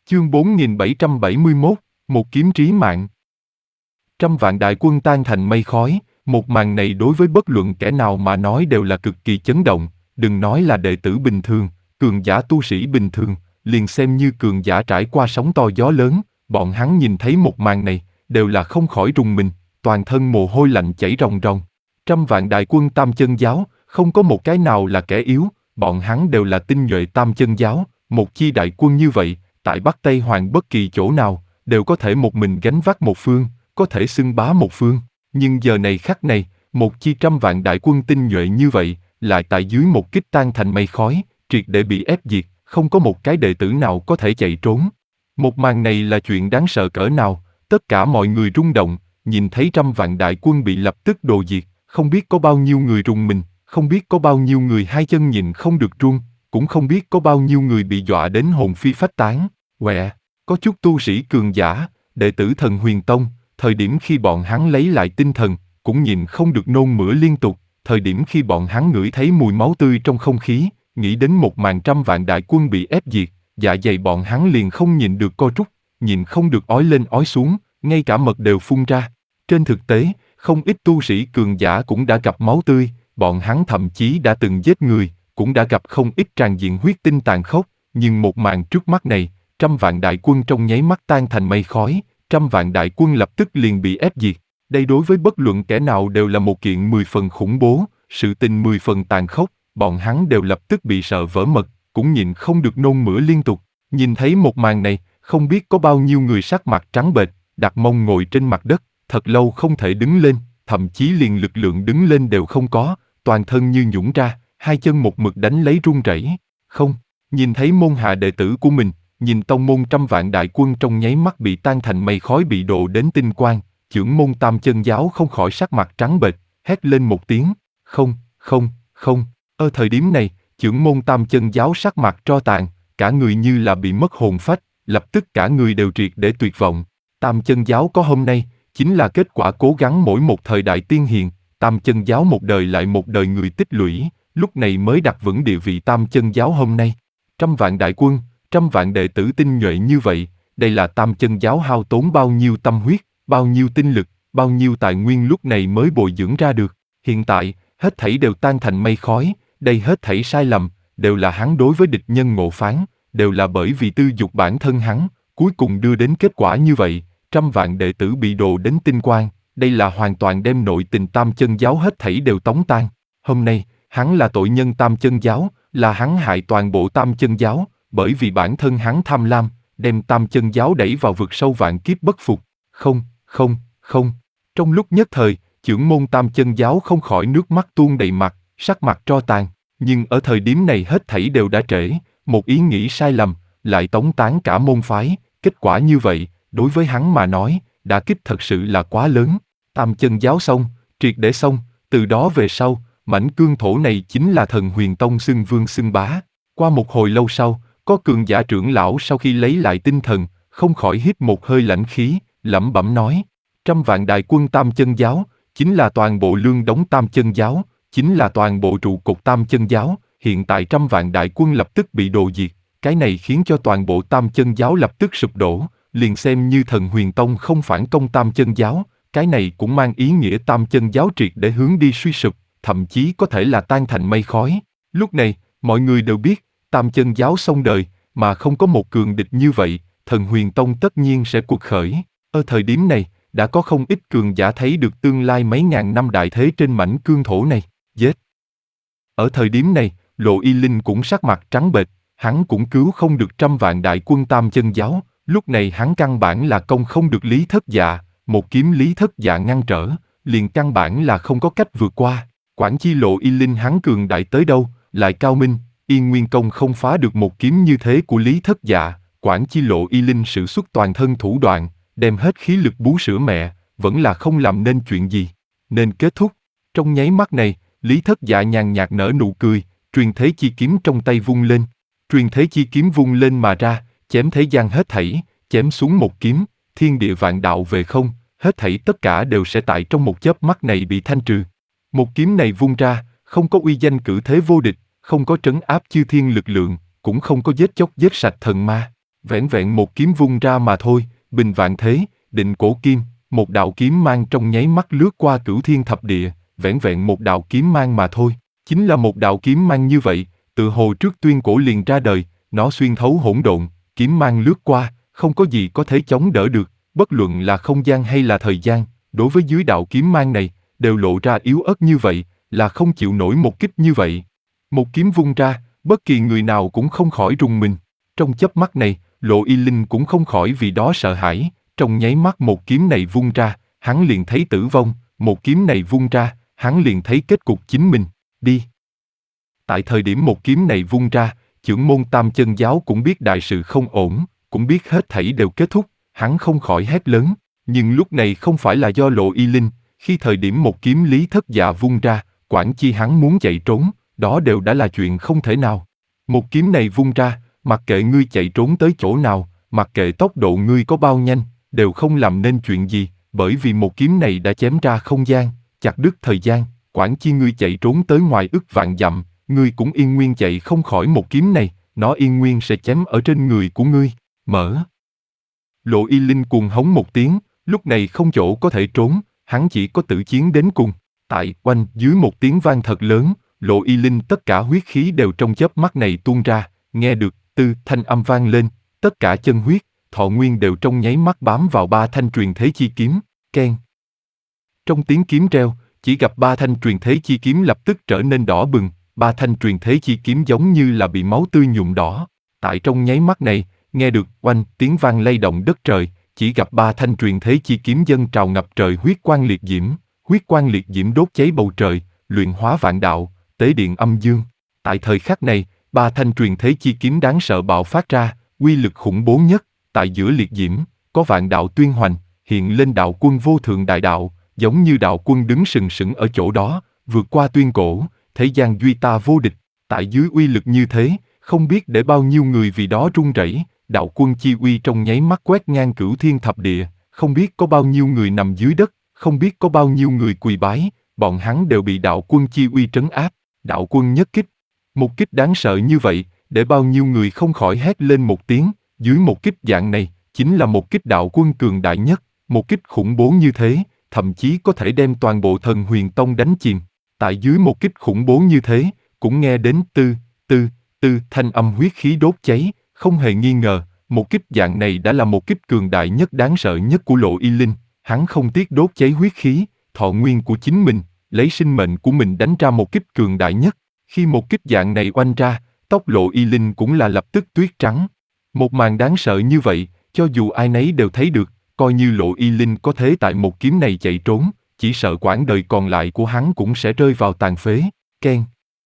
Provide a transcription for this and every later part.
Chương 4771, một kiếm trí mạng. Trăm vạn đại quân tan thành mây khói, một màn này đối với bất luận kẻ nào mà nói đều là cực kỳ chấn động, đừng nói là đệ tử bình thường, cường giả tu sĩ bình thường, liền xem như cường giả trải qua sóng to gió lớn, bọn hắn nhìn thấy một màn này, đều là không khỏi rùng mình, toàn thân mồ hôi lạnh chảy ròng ròng. Trăm vạn đại quân Tam Chân Giáo, không có một cái nào là kẻ yếu, bọn hắn đều là tinh nhuệ Tam Chân Giáo, một chi đại quân như vậy, tại Bắc Tây Hoàng bất kỳ chỗ nào, đều có thể một mình gánh vác một phương, có thể xưng bá một phương. Nhưng giờ này khắc này, một chi trăm vạn đại quân tinh nhuệ như vậy, lại tại dưới một kích tan thành mây khói, triệt để bị ép diệt, không có một cái đệ tử nào có thể chạy trốn. Một màn này là chuyện đáng sợ cỡ nào, tất cả mọi người rung động, nhìn thấy trăm vạn đại quân bị lập tức đồ diệt, không biết có bao nhiêu người rùng mình, không biết có bao nhiêu người hai chân nhìn không được run, cũng không biết có bao nhiêu người bị dọa đến hồn phi phách tán. Có chút tu sĩ cường giả, đệ tử Thần Huyền Tông, thời điểm khi bọn hắn lấy lại tinh thần, cũng nhìn không được nôn mửa liên tục, thời điểm khi bọn hắn ngửi thấy mùi máu tươi trong không khí, nghĩ đến một màn trăm vạn đại quân bị ép diệt, dạ dày bọn hắn liền không nhìn được co rút, nhìn không được ói lên ói xuống, ngay cả mật đều phun ra. Trên thực tế, không ít tu sĩ cường giả cũng đã gặp máu tươi, bọn hắn thậm chí đã từng giết người, cũng đã gặp không ít tràn diện huyết tinh tàn khốc, nhưng một màn trước mắt này, trăm vạn đại quân trong nháy mắt tan thành mây khói, trăm vạn đại quân lập tức liền bị ép diệt. Đây đối với bất luận kẻ nào đều là một kiện 10 phần khủng bố, sự tình 10 phần tàn khốc, bọn hắn đều lập tức bị sợ vỡ mật, cũng nhìn không được nôn mửa liên tục. Nhìn thấy một màn này, không biết có bao nhiêu người sắc mặt trắng bệch, đặt mông ngồi trên mặt đất, thật lâu không thể đứng lên, thậm chí liền lực lượng đứng lên đều không có, toàn thân như nhũn ra, hai chân một mực đánh lấy run rẩy. Không, nhìn thấy môn hạ đệ tử của mình, nhìn tông môn trăm vạn đại quân trong nháy mắt bị tan thành mây khói bị độ đến tinh quang, chưởng môn Tam Chân Giáo không khỏi sắc mặt trắng bệch, hét lên một tiếng, không, không, không. Ở thời điểm này, chưởng môn Tam Chân Giáo sắc mặt tro tàn, cả người như là bị mất hồn phách, lập tức cả người đều triệt để tuyệt vọng. Tam Chân Giáo có hôm nay, chính là kết quả cố gắng mỗi một thời đại tiên hiền, Tam Chân Giáo một đời lại một đời người tích lũy, lúc này mới đặt vững địa vị Tam Chân Giáo hôm nay. Trăm vạn đại quân, trăm vạn đệ tử tinh nhuệ như vậy, đây là Tam Chân Giáo hao tốn bao nhiêu tâm huyết, bao nhiêu tinh lực, bao nhiêu tài nguyên lúc này mới bồi dưỡng ra được. Hiện tại, hết thảy đều tan thành mây khói, đây hết thảy sai lầm, đều là hắn đối với địch nhân ngộ phán, đều là bởi vì tư dục bản thân hắn, cuối cùng đưa đến kết quả như vậy, trăm vạn đệ tử bị đồ đến tinh quang, đây là hoàn toàn đem nội tình Tam Chân Giáo hết thảy đều tống tan. Hôm nay, hắn là tội nhân Tam Chân Giáo, là hắn hại toàn bộ Tam Chân Giáo, bởi vì bản thân hắn tham lam, đem Tam Chân Giáo đẩy vào vực sâu vạn kiếp bất phục. Không, không, không. Trong lúc nhất thời, chưởng môn Tam Chân Giáo không khỏi nước mắt tuôn đầy mặt, sắc mặt tro tàn. Nhưng ở thời điểm này hết thảy đều đã trễ, một ý nghĩ sai lầm, lại tống tán cả môn phái. Kết quả như vậy, đối với hắn mà nói, đả kích thật sự là quá lớn. Tam Chân Giáo xong, triệt để xong, từ đó về sau, mảnh cương thổ này chính là Thần Huyền Tông xưng vương xưng bá. Qua một hồi lâu sau, có cường giả trưởng lão sau khi lấy lại tinh thần, không khỏi hít một hơi lãnh khí, lẩm bẩm nói, trăm vạn đại quân Tam Chân Giáo, chính là toàn bộ lương đống Tam Chân Giáo, chính là toàn bộ trụ cột Tam Chân Giáo, hiện tại trăm vạn đại quân lập tức bị đồ diệt, cái này khiến cho toàn bộ Tam Chân Giáo lập tức sụp đổ, liền xem như Thần Huyền Tông không phản công Tam Chân Giáo, cái này cũng mang ý nghĩa Tam Chân Giáo triệt để hướng đi suy sụp, thậm chí có thể là tan thành mây khói. Lúc này, mọi người đều biết, Tam Chân Giáo xong đời, mà không có một cường địch như vậy, Thần Huyền Tông tất nhiên sẽ cuộc khởi. Ở thời điểm này, đã có không ít cường giả thấy được tương lai mấy ngàn năm đại thế trên mảnh cương thổ này. Giết! Ở thời điểm này, Lộ Y Linh cũng sắc mặt trắng bệch, hắn cũng cứu không được trăm vạn đại quân Tam Chân Giáo, lúc này hắn căn bản là công không được Lý Thất Dạ, một kiếm Lý Thất Dạ ngăn trở, liền căn bản là không có cách vượt qua. Quản chi Lộ Y Linh hắn cường đại tới đâu, lại cao minh, Yên Nguyên Công không phá được một kiếm như thế của Lý Thất Dạ, quản chi Lộ Y Linh sử xuất toàn thân thủ đoạn, đem hết khí lực bú sữa mẹ, vẫn là không làm nên chuyện gì. Nên kết thúc. Trong nháy mắt này, Lý Thất Dạ nhàn nhạt nở nụ cười, truyền thế chi kiếm trong tay vung lên. Truyền thế chi kiếm vung lên mà ra, chém thế gian hết thảy, chém xuống một kiếm, thiên địa vạn đạo về không, hết thảy tất cả đều sẽ tại trong một chớp mắt này bị thanh trừ. Một kiếm này vung ra, không có uy danh cử thế vô địch, không có trấn áp chư thiên lực lượng, cũng không có giết chóc giết sạch thần ma. Vẻn vẹn một kiếm vung ra mà thôi, bình vạn thế, định cổ kim, một đạo kiếm mang trong nháy mắt lướt qua cửu thiên thập địa, vẻn vẹn một đạo kiếm mang mà thôi. Chính là một đạo kiếm mang như vậy, tự hồ trước tuyên cổ liền ra đời, nó xuyên thấu hỗn độn, kiếm mang lướt qua, không có gì có thể chống đỡ được, bất luận là không gian hay là thời gian, đối với dưới đạo kiếm mang này, đều lộ ra yếu ớt như vậy, là không chịu nổi một kích như vậy. Một kiếm vung ra, bất kỳ người nào cũng không khỏi rùng mình. Trong chớp mắt này, Lộ Y Linh cũng không khỏi vì đó sợ hãi, trong nháy mắt một kiếm này vung ra, hắn liền thấy tử vong, một kiếm này vung ra, hắn liền thấy kết cục chính mình, đi. Tại thời điểm một kiếm này vung ra, chưởng môn Tam Chân Giáo cũng biết đại sự không ổn, cũng biết hết thảy đều kết thúc, hắn không khỏi hét lớn, nhưng lúc này không phải là do Lộ Y Linh, khi thời điểm một kiếm Lý Thất Dạ vung ra, quản chi hắn muốn chạy trốn, đó đều đã là chuyện không thể nào. Một kiếm này vung ra, mặc kệ ngươi chạy trốn tới chỗ nào, mặc kệ tốc độ ngươi có bao nhanh, đều không làm nên chuyện gì, bởi vì một kiếm này đã chém ra không gian, chặt đứt thời gian, quản chi ngươi chạy trốn tới ngoài ức vạn dặm, ngươi cũng yên nguyên chạy không khỏi một kiếm này, nó yên nguyên sẽ chém ở trên người của ngươi. Mở. Lộ Y Linh cuồng hống một tiếng, lúc này không chỗ có thể trốn, hắn chỉ có tử chiến đến cùng. Tại oanh dưới một tiếng vang thật lớn, Lộ Y Linh tất cả huyết khí đều trong chớp mắt này tuôn ra, nghe được tư thanh âm vang lên, tất cả chân huyết, thọ nguyên đều trong nháy mắt bám vào ba thanh truyền thế chi kiếm, keng. Trong tiếng kiếm reo, chỉ gặp ba thanh truyền thế chi kiếm lập tức trở nên đỏ bừng, ba thanh truyền thế chi kiếm giống như là bị máu tươi nhuộm đỏ. Tại trong nháy mắt này, nghe được oanh tiếng vang lay động đất trời, chỉ gặp ba thanh truyền thế chi kiếm dâng trào ngập trời huyết quang liệt diễm đốt cháy bầu trời, luyện hóa vạn đạo, tế điện âm dương. Tại thời khắc này, ba thanh truyền thế chi kiếm đáng sợ bạo phát ra, uy lực khủng bố nhất, tại giữa liệt diễm, có vạn đạo tuyên hoành, hiện lên đạo quân vô thượng đại đạo, giống như đạo quân đứng sừng sững ở chỗ đó, vượt qua tuyên cổ, thế gian duy ta vô địch. Tại dưới uy lực như thế, không biết để bao nhiêu người vì đó run rẩy, đạo quân chi uy trong nháy mắt quét ngang cửu thiên thập địa, không biết có bao nhiêu người nằm dưới đất, không biết có bao nhiêu người quỳ bái, bọn hắn đều bị đạo quân chi uy trấn áp, đạo quân nhất kích. Một kích đáng sợ như vậy, để bao nhiêu người không khỏi hét lên một tiếng, dưới một kích dạng này, chính là một kích đạo quân cường đại nhất, một kích khủng bố như thế, thậm chí có thể đem toàn bộ Thần Huyền Tông đánh chìm. Tại dưới một kích khủng bố như thế, cũng nghe đến tư thanh âm huyết khí đốt cháy, không hề nghi ngờ, một kích dạng này đã là một kích cường đại nhất đáng sợ nhất của Lộ Y Linh, hắn không tiếc đốt cháy huyết khí, thọ nguyên của chính mình, lấy sinh mệnh của mình đánh ra một kích cường đại nhất. Khi một kích dạng này oanh ra, tóc Lộ Y Linh cũng là lập tức tuyết trắng. Một màn đáng sợ như vậy, cho dù ai nấy đều thấy được, coi như Lộ Y Linh có thế tại một kiếm này chạy trốn, chỉ sợ quãng đời còn lại của hắn cũng sẽ rơi vào tàn phế. Keng.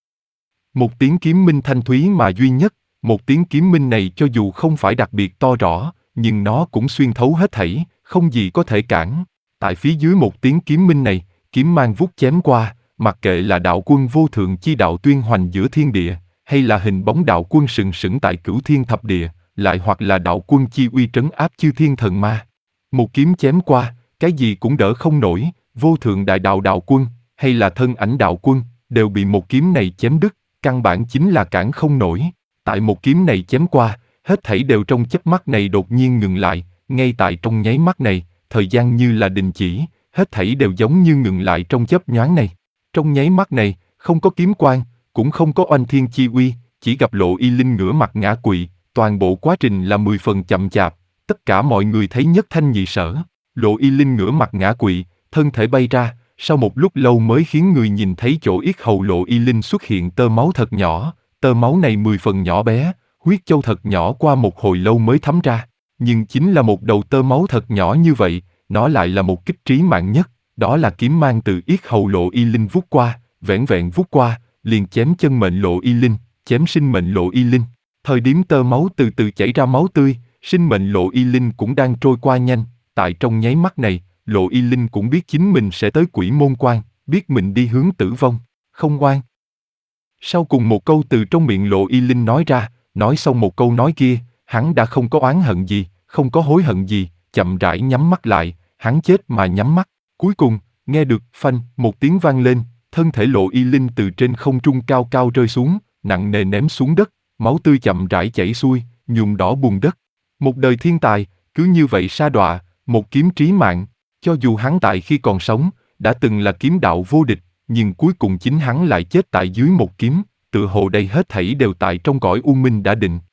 Một tiếng kiếm minh thanh thúy mà duy nhất, một tiếng kiếm minh này cho dù không phải đặc biệt to rõ, nhưng nó cũng xuyên thấu hết thảy, không gì có thể cản. Tại phía dưới một tiếng kiếm minh này, kiếm mang vút chém qua, mặc kệ là đạo quân vô thượng chi đạo tuyên hoành giữa thiên địa, hay là hình bóng đạo quân sừng sững tại cửu thiên thập địa, lại hoặc là đạo quân chi uy trấn áp chư thiên thần ma. Một kiếm chém qua, cái gì cũng đỡ không nổi, vô thượng đại đạo đạo quân, hay là thân ảnh đạo quân, đều bị một kiếm này chém đứt, căn bản chính là cản không nổi. Tại một kiếm này chém qua, hết thảy đều trong chớp mắt này đột nhiên ngừng lại, ngay tại trong nháy mắt này, thời gian như là đình chỉ, hết thảy đều giống như ngừng lại trong chớp nhoáng này. Trong nháy mắt này, không có kiếm quang, cũng không có oanh thiên chi uy, chỉ gặp Lộ Y Linh ngửa mặt ngã quỵ, toàn bộ quá trình là 10 phần chậm chạp, tất cả mọi người thấy nhất thanh nhị sở. Lộ Y Linh ngửa mặt ngã quỵ, thân thể bay ra, sau một lúc lâu mới khiến người nhìn thấy chỗ yết hầu Lộ Y Linh xuất hiện tơ máu thật nhỏ, tơ máu này 10 phần nhỏ bé, huyết châu thật nhỏ qua một hồi lâu mới thấm ra, nhưng chính là một đầu tơ máu thật nhỏ như vậy, nó lại là một kích trí mạng nhất, đó là kiếm mang từ yết hầu Lộ Y Linh vút qua, vẻn vẹn vút qua, liền chém chân mệnh Lộ Y Linh, chém sinh mệnh Lộ Y Linh. Thời điểm tơ máu từ từ chảy ra máu tươi, sinh mệnh Lộ Y Linh cũng đang trôi qua nhanh, tại trong nháy mắt này, Lộ Y Linh cũng biết chính mình sẽ tới Quỷ Môn Quan, biết mình đi hướng tử vong, không oan. Sau cùng một câu từ trong miệng Lộ Y Linh nói ra, nói xong một câu nói kia, hắn đã không có oán hận gì, không có hối hận gì, chậm rãi nhắm mắt lại, hắn chết mà nhắm mắt. Cuối cùng, nghe được phanh một tiếng vang lên, thân thể Lộ Y Linh từ trên không trung cao cao rơi xuống, nặng nề ném xuống đất, máu tươi chậm rãi chảy xuôi, nhuộm đỏ bùn đất. Một đời thiên tài, cứ như vậy sa đọa, một kiếm trí mạng. Cho dù hắn tại khi còn sống, đã từng là kiếm đạo vô địch, nhưng cuối cùng chính hắn lại chết tại dưới một kiếm, tựa hồ đây hết thảy đều tại trong cõi u minh đã định.